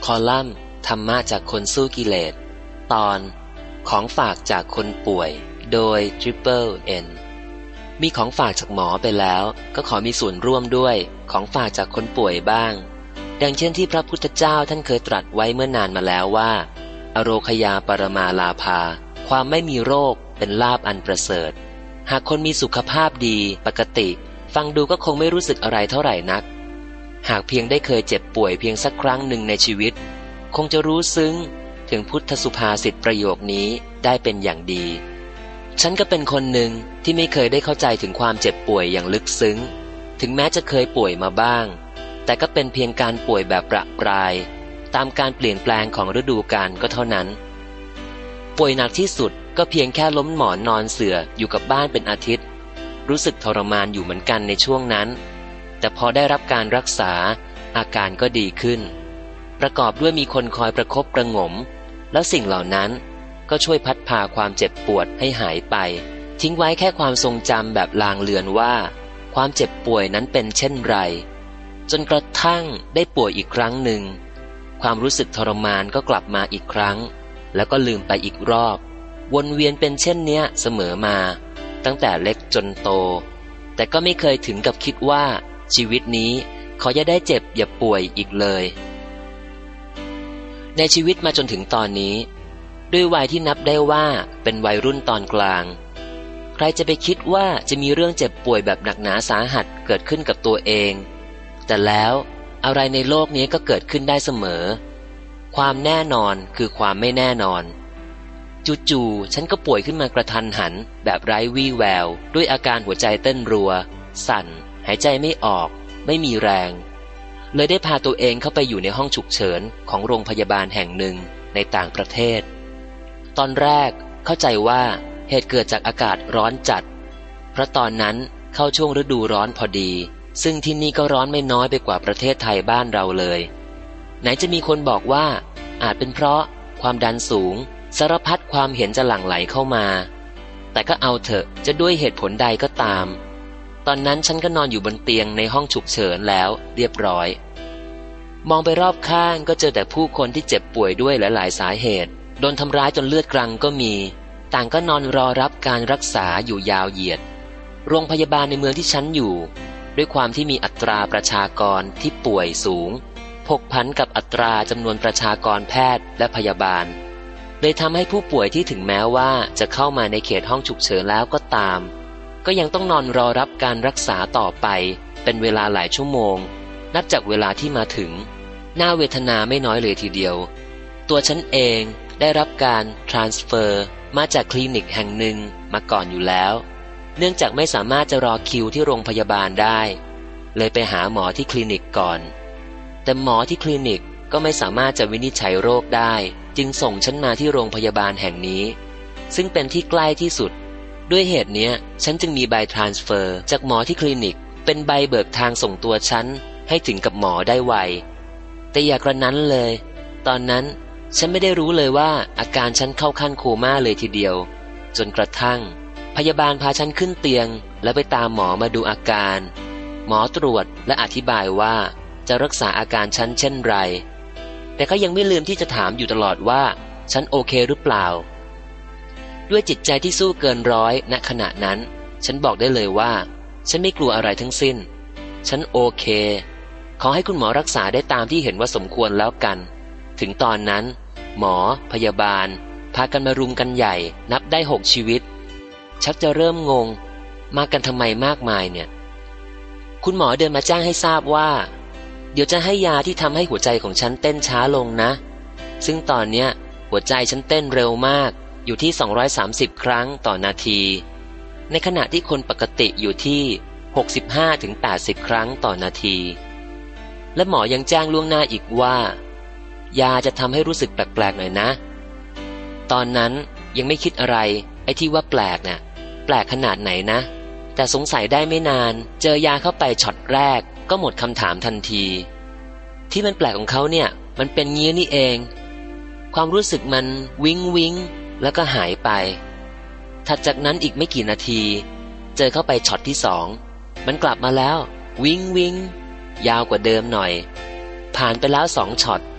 คอลัมน์ธรรมะจากคนสู้กิเลสตอนของฝากจากคนป่วยโดย Triple N มีของฝากจากหมอไปแล้วก็ขอมีส่วนร่วมด้วยของฝากจากคนป่วยบ้างดังเช่นที่พระพุทธเจ้าท่านเคยตรัสไว้เมื่อนานมาแล้วว่าอโรคยาปรมาลาภาความไม่มีโรคเป็นลาภอันประเสริฐหากคนมีสุขภาพดีปกติฟังดูก็คงไม่รู้สึกอะไรเท่าไหร่นักหากเพียงได้เคยเจ็บป่วยเพียงสักครั้งหนึ่งในชีวิตคงจะรู้ซึ้งถึงพุทธสุภาษิตประโยคนี้ได้เป็นอย่างดีฉันก็เป็นคนหนึ่งที่ไม่เคยได้เข้าใจถึงความเจ็บป่วยอย่างลึกซึ้งถึงแม้จะเคยป่วยมาบ้างแต่ก็เป็นเพียงการป่วยแบบประปรายตามการเปลี่ยนแปลงของฤดูกาลก็เท่านั้นป่วยหนักที่สุดก็เพียงแค่ล้มหมอนนอนเสื่ออยู่กับบ้านเป็นอาทิตย์รู้สึกทรมานอยู่เหมือนกันในช่วงนั้นแต่พอได้รับการรักษาอาการก็ดีขึ้นประกอบด้วยมีคนคอยประคบประหงมแล้วสิ่งเหล่านั้นก็ช่วยพัดพาความเจ็บปวดให้หายไปทิ้งไว้แค่ความทรงจำแบบลางเลือนว่าความเจ็บป่วยนั้นเป็นเช่นไรจนกระทั่งได้ป่วยอีกครั้งหนึ่งความรู้สึกทรมานก็กลับมาอีกครั้งแล้วก็ลืมไปอีกรอบวนเวียนเป็นเช่นเนี้ยเสมอมาตั้งแต่เล็กจนโตแต่ก็ไม่เคยถึงกับคิดว่าชีวิตนี้ขออย่าได้เจ็บอย่าป่วยอีกเลยในชีวิตมาจนถึงตอนนี้ด้วยวัยที่นับได้ว่าเป็นวัยรุ่นตอนกลางใครจะไปคิดว่าจะมีเรื่องเจ็บป่วยแบบหนักหนาสาหัสเกิดขึ้นกับตัวเองแต่แล้วอะไรในโลกนี้ก็เกิดขึ้นได้เสมอความแน่นอนคือความไม่แน่นอนจู่ๆฉันก็ป่วยขึ้นมากระทันหันแบบไร้วี่แววด้วยอาการหัวใจเต้นรัวสั่นหายใจไม่ออกไม่มีแรงเลยได้พาตัวเองเข้าไปอยู่ในห้องฉุกเฉินของโรงพยาบาลแห่งหนึ่งในต่างประเทศตอนแรกเข้าใจว่าเหตุเกิดจากอากาศร้อนจัดเพราะตอนนั้นเข้าช่วงฤดูร้อนพอดีซึ่งที่นี่ก็ร้อนไม่น้อยไปกว่าประเทศไทยบ้านเราเลยไหนจะมีคนบอกว่าอาจเป็นเพราะความดันสูงสารพัดความเห็นจะหลั่งไหลเข้ามาแต่ก็เอาเถอะจะด้วยเหตุผลใดก็ตามตอนนั้นฉันก็นอนอยู่บนเตียงในห้องฉุกเฉินแล้วเรียบร้อยมองไปรอบข้างก็เจอแต่ผู้คนที่เจ็บป่วยด้วยหลายๆสาเหตุโดนทำร้ายจนเลือดกรังก็มีต่างก็นอนรอรับการรักษาอยู่ยาวเหยียดโรงพยาบาลในเมืองที่ฉันอยู่ด้วยความที่มีอัตราประชากรที่ป่วยสูงผกผันกับอัตราจำนวนประชากรแพทย์และพยาบาลเลยทำให้ผู้ป่วยที่ถึงแม้ว่าจะเข้ามาในเขตห้องฉุกเฉินแล้วก็ตามก็ยังต้องนอนรอรับการรักษาต่อไปเป็นเวลาหลายชั่วโมงนับจากเวลาที่มาถึงน่าเวทนาไม่น้อยเลยทีเดียวตัวฉันเองได้รับการทรานสเฟอร์มาจากคลินิกแห่งหนึ่งมาก่อนอยู่แล้วเนื่องจากไม่สามารถจะรอคิวที่โรงพยาบาลได้เลยไปหาหมอที่คลินิกก่อนแต่หมอที่คลินิกก็ไม่สามารถจะวินิจฉัยโรคได้จึงส่งฉันมาที่โรงพยาบาลแห่งนี้ซึ่งเป็นที่ใกล้ที่สุดด้วยเหตุเนี้ยฉันจึงมีใบทรานสเฟอร์จากหมอที่คลินิกเป็นใบเบิกทางส่งตัวฉันให้ถึงกับหมอได้ไวแต่อย่ากระนั้นเลยตอนนั้นฉันไม่ได้รู้เลยว่าอาการฉันเข้าขั้นโคม่าเลยทีเดียวจนกระทั่งพยาบาลพาฉันขึ้นเตียงแล้วไปตามหมอมาดูอาการหมอตรวจและอธิบายว่าจะรักษาอาการฉันเช่นไรแต่เขายังไม่ลืมที่จะถามอยู่ตลอดว่าฉันโอเคหรือเปล่าด้วยจิตใจที่สู้เกินร้อยณขณะนั้นฉันบอกได้เลยว่าฉันไม่กลัวอะไรทั้งสิ้นฉันโอเคขอให้คุณหมอรักษาได้ตามที่เห็นว่าสมควรแล้วกันถึงตอนนั้นหมอพยาบาลพากันมารุมกันใหญ่นับได้6ชีวิตชักจะเริ่มงงมากันทำไมมากมายเนี่ยคุณหมอเดินมาแจ้งให้ทราบว่าเดี๋ยวจะให้ยาที่ทำให้หัวใจของฉันเต้นช้าลงนะซึ่งตอนเนี้ยหัวใจฉันเต้นเร็วมากอยู่ที่230ครั้งต่อนาทีในขณะที่คนปกติอยู่ที่65-80ครั้งต่อนาทีและหมอยังแจ้งล่วงหน้าอีกว่ายาจะทำให้รู้สึกแปลกๆหน่อยนะตอนนั้นยังไม่คิดอะไรไอ้ที่ว่าแปลกน่ะแปลกขนาดไหนนะแต่สงสัยได้ไม่นานเจอยาเข้าไปช็อตแรกก็หมดคำถามทันทีที่มันแปลกของเขาเนี่ยมันเป็นงี้นี่เองความรู้สึกมันวิงวิงแล้วก็หายไปถัดจากนั้นอีกไม่กี่นาทีเจอเข้าไปช็อตที่2มันกลับมาแล้ววิงวิงยาวกว่าเดิมหน่อยผ่านไปแล้ว2ช็อต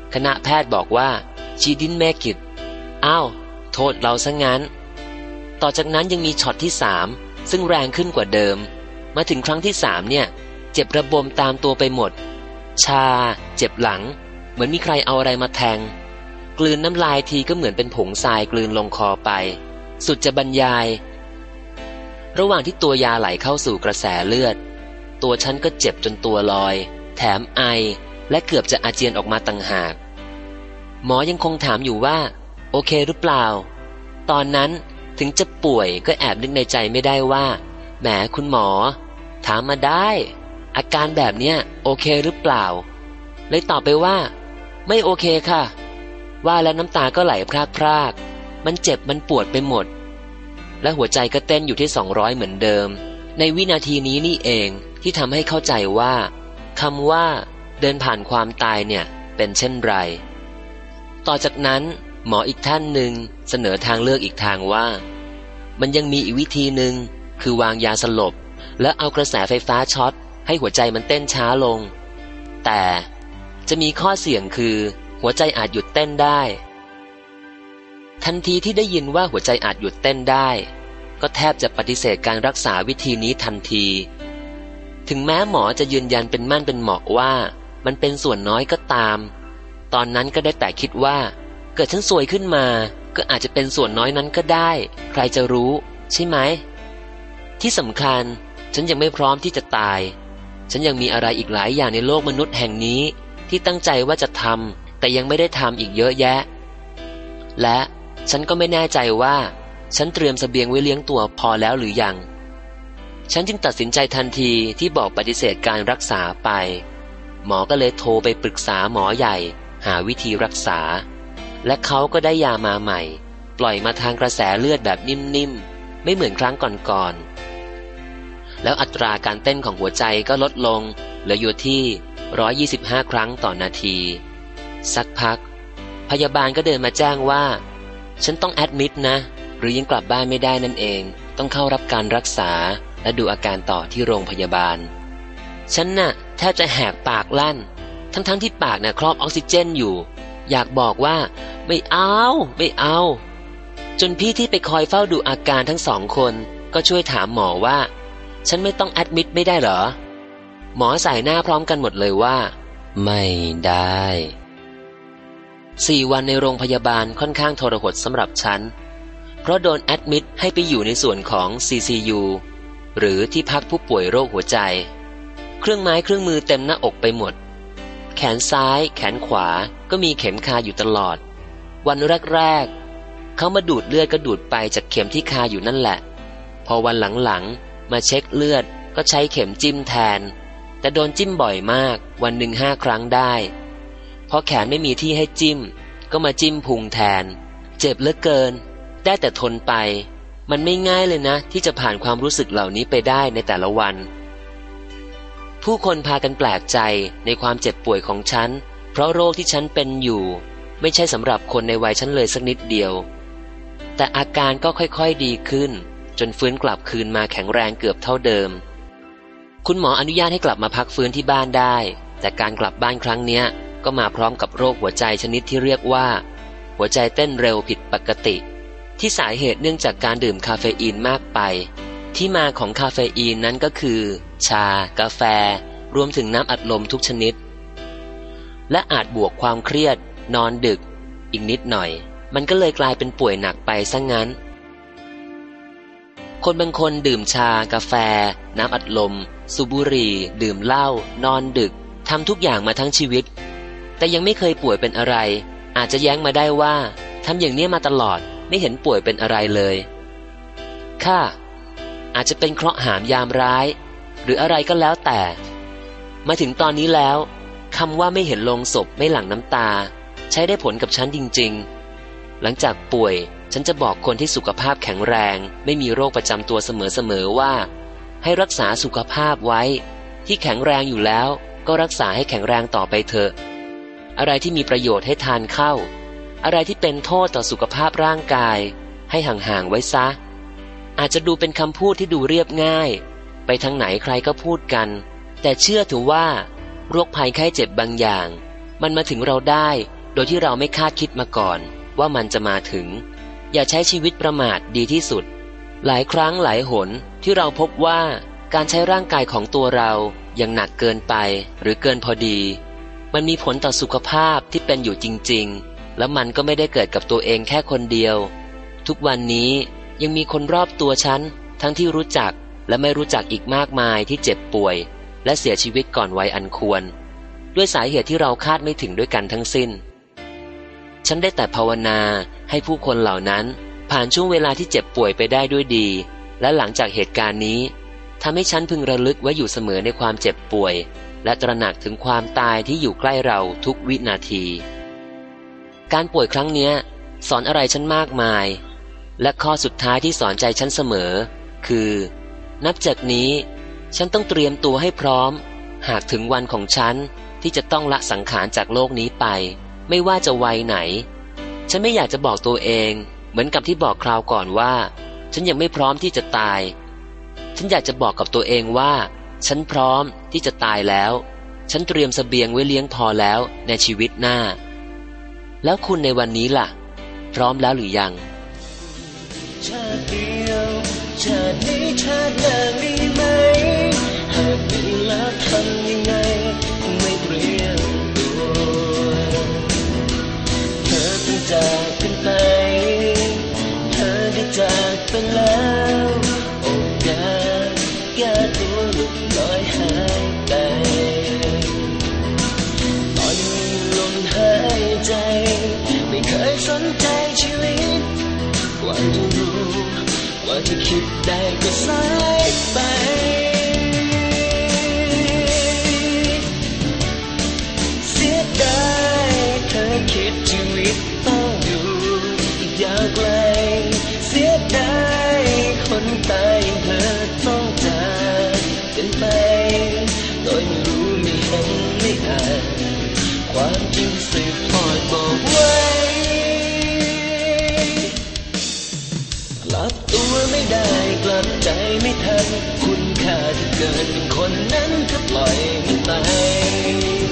คณะแพทย์บอกว่า she didn't make it อ้าวโทษเราซะงั้นต่อจากนั้นยังมีช็อตที่3ซึ่งแรงขึ้นกว่าเดิมมาถึงครั้งที่3เนี่ยเจ็บระบมตามตัวไปหมดชาเจ็บหลังเหมือนมีใครเอาอะไรมาแทงกลืนน้ำลายทีก็เหมือนเป็นผงทรายกลืนลงคอไปสุดจะบรรยายระหว่างที่ตัวยาไหลเข้าสู่กระแสเลือดตัวฉันก็เจ็บจนตัวลอยแถมไอและเกือบจะอาเจียนออกมาต่างหากหมอยังคงถามอยู่ว่าโอเคหรือเปล่าตอนนั้นถึงจะป่วยก็แอบนึกในใจไม่ได้ว่าแหมคุณหมอถามมาได้อาการแบบเนี้ยโอเคหรือเปล่าเลยตอบไปว่าไม่โอเคค่ะว่าแล้วน้ำตาก็ไหลพรากๆมันเจ็บมันปวดไปหมดและหัวใจก็เต้นอยู่ที่200เหมือนเดิมในวินาทีนี้นี่เองที่ทำให้เข้าใจว่าคำว่าเดินผ่านความตายเนี่ยเป็นเช่นไรต่อจากนั้นหมออีกท่านหนึ่งเสนอทางเลือกอีกทางว่ามันยังมีอีกวิธีหนึ่งคือวางยาสลบแล้วเอากระแสไฟฟ้าช็อตให้หัวใจมันเต้นช้าลงแต่จะมีข้อเสี่ยงคือหัวใจอาจหยุดเต้นได้ทันทีที่ได้ยินว่าหัวใจอาจหยุดเต้นได้ก็แทบจะปฏิเสธการรักษาวิธีนี้ทันทีถึงแม้หมอจะยืนยันเป็นมั่นเป็นเหมาะว่ามันเป็นส่วนน้อยก็ตามตอนนั้นก็ได้แต่คิดว่าเกิดฉันซวยขึ้นมาก็อาจจะเป็นส่วนน้อยนั้นก็ได้ใครจะรู้ใช่ไหมที่สำคัญฉันยังไม่พร้อมที่จะตายฉันยังมีอะไรอีกหลายอย่างในโลกมนุษย์แห่งนี้ที่ตั้งใจว่าจะทำแต่ยังไม่ได้ทำอีกเยอะแยะและฉันก็ไม่แน่ใจว่าฉันเตรียมเสบียงไว้เลี้ยงตัวพอแล้วหรือยังฉันจึงตัดสินใจทันทีที่บอกปฏิเสธการรักษาไปหมอก็เลยโทรไปปรึกษาหมอใหญ่หาวิธีรักษาและเขาก็ได้ยามาใหม่ปล่อยมาทางกระแสเลือดแบบนิ่มๆไม่เหมือนครั้งก่อนๆแล้วอัตราการเต้นของหัวใจก็ลดลงเหลืออยู่ที่125ครั้งต่อนาทีสักพักพยาบาลก็เดินมาแจ้งว่าฉันต้องแอดมิดนะหรือยังกลับบ้านไม่ได้นั่นเองต้องเข้ารับการรักษาและดูอาการต่อที่โรงพยาบาลฉันน่ะแทบจะแหกปากลั่นทั้งที่ปากน่ะครอบออกซิเจนอยู่อยากบอกว่าไม่เอาจนพี่ที่ไปคอยเฝ้าดูอาการทั้ง2คนก็ช่วยถามหมอว่าฉันไม่ต้องแอดมิดไม่ได้เหรอหมอใส่หน้าพร้อมกันหมดเลยว่าไม่ได้4 วันในโรงพยาบาลค่อนข้างทรหดสำหรับฉันเพราะโดนแอดมิดให้ไปอยู่ในส่วนของ CCU หรือที่พักผู้ป่วยโรคหัวใจเครื่องไม้เครื่องมือเต็มหน้าอกไปหมดแขนซ้ายแขนขวาก็มีเข็มคาอยู่ตลอดวันแรกๆเขามาดูดเลือดก็ดูดไปจากเข็มที่คาอยู่นั่นแหละพอวันหลังๆมาเช็คเลือดก็ใช้เข็มจิ้มแทนแต่โดนจิ้มบ่อยมากวันหนึ่ง5 ครั้งได้พอแขนไม่มีที่ให้จิ้มก็มาจิ้มพุงแทนเจ็บเหลือเกินได้แต่ทนไปมันไม่ง่ายเลยนะที่จะผ่านความรู้สึกเหล่านี้ไปได้ในแต่ละวันผู้คนพากันแปลกใจในความเจ็บป่วยของฉันเพราะโรคที่ฉันเป็นอยู่ไม่ใช่สำหรับคนในวัยฉันเลยสักนิดเดียวแต่อาการก็ค่อยๆดีขึ้นจนฟื้นกลับคืนมาแข็งแรงเกือบเท่าเดิมคุณหมออนุญาตให้กลับมาพักฟื้นที่บ้านได้แต่การกลับบ้านครั้งเนี้ยก็มาพร้อมกับโรคหัวใจชนิดที่เรียกว่าหัวใจเต้นเร็วผิดปกติที่สาเหตุเนื่องจากการดื่มคาเฟอีนมากไปที่มาของคาเฟอีนนั้นก็คือชากาแฟรวมถึงน้ำอัดลมทุกชนิดและอาจบวกความเครียดนอนดึกอีกนิดหน่อยมันก็เลยกลายเป็นป่วยหนักไปซะงั้นคนบางคนดื่มชากาแฟน้ำอัดลมสูบบุหรี่ดื่มเหล้านอนดึกทำทุกอย่างมาทั้งชีวิตแต่ยังไม่เคยป่วยเป็นอะไรอาจจะแย้งมาได้ว่าทำอย่างนี้มาตลอดไม่เห็นป่วยเป็นอะไรเลยค่ะอาจจะเป็นเคราะห์หามยามร้ายหรืออะไรก็แล้วแต่มาถึงตอนนี้แล้วคำว่าไม่เห็นโลงศพไม่หลั่งน้ำตาใช้ได้ผลกับฉันจริงๆหลังจากป่วยฉันจะบอกคนที่สุขภาพแข็งแรงไม่มีโรคประจำตัวเสมอๆว่าให้รักษาสุขภาพไว้ที่แข็งแรงอยู่แล้วก็รักษาให้แข็งแรงต่อไปเถอะอะไรที่มีประโยชน์ให้ทานเข้าอะไรที่เป็นโทษต่อสุขภาพร่างกายให้ห่างๆไว้ซะอาจจะดูเป็นคำพูดที่ดูเรียบง่ายไปทางไหนใครก็พูดกันแต่เชื่อถือว่าโรคภัยไข้เจ็บบางอย่างมันมาถึงเราได้โดยที่เราไม่คาดคิดมาก่อนว่ามันจะมาถึงอย่าใช้ชีวิตประมาทดีที่สุดหลายครั้งหลายหนที่เราพบว่าการใช้ร่างกายของตัวเรายังหนักเกินไปหรือเกินพอดีมันมีผลต่อสุขภาพที่เป็นอยู่จริงๆแล้วมันก็ไม่ได้เกิดกับตัวเองแค่คนเดียวทุกวันนี้ยังมีคนรอบตัวฉันทั้งที่รู้จักและไม่รู้จักอีกมากมายที่เจ็บป่วยและเสียชีวิตก่อนวัยอันควรด้วยสาเหตุที่เราคาดไม่ถึงด้วยกันทั้งสิ้นฉันได้แต่ภาวนาให้ผู้คนเหล่านั้นผ่านช่วงเวลาที่เจ็บป่วยไปได้ด้วยดีและหลังจากเหตุการณ์นี้ทำให้ฉันพึงระลึกไว้อยู่เสมอในความเจ็บป่วยและตระหนักถึงความตายที่อยู่ใกล้เราทุกวินาทีการป่วยครั้งนี้สอนอะไรฉันมากมายและข้อสุดท้ายที่สอนใจฉันเสมอคือนับจากนี้ฉันต้องเตรียมตัวให้พร้อมหากถึงวันของฉันที่จะต้องละสังขารจากโลกนี้ไปไม่ว่าจะวัยไหนฉันไม่อยากจะบอกตัวเองเหมือนกับที่บอกคราวก่อนว่าฉันยังไม่พร้อมที่จะตายฉันอยากจะบอกกับตัวเองว่าฉันพร้อมที่จะตายแล้วฉันเตรียมเสบียงไว้เลี้ยงพอแล้วในชีวิตหน้าแล้วคุณในวันนี้ล่ะพร้อมแล้วหรือยังชาติเดียวชาตินี้ชาติหน้ามีไหมหากมีแล้วทำยังไงคงไม่เตรียมตัวเธอต้องจากกันไปเธอได้จากไปแล้วโอกาสแก้ตัวหลุดลอยหายไปตอนมีลมหายใจไม่เคยสนใจชีวิตกว่าจะรู้กว่าจะคิดได้ก็สายไปเสียดายเธอคิดชีวิตต้องอยู่อีกยาวไกลเสียดายคนตายอย่างเธอต้องจากกันไปโดยไม่รู้ไม่เห็นไม่อ่านความจริงสืบทอดบอกไว้กลับตัวไม่ได้กลับใจไม่ทันคุณค่าที่เกิดเป็นคนนั้นก็ปล่อยมันไป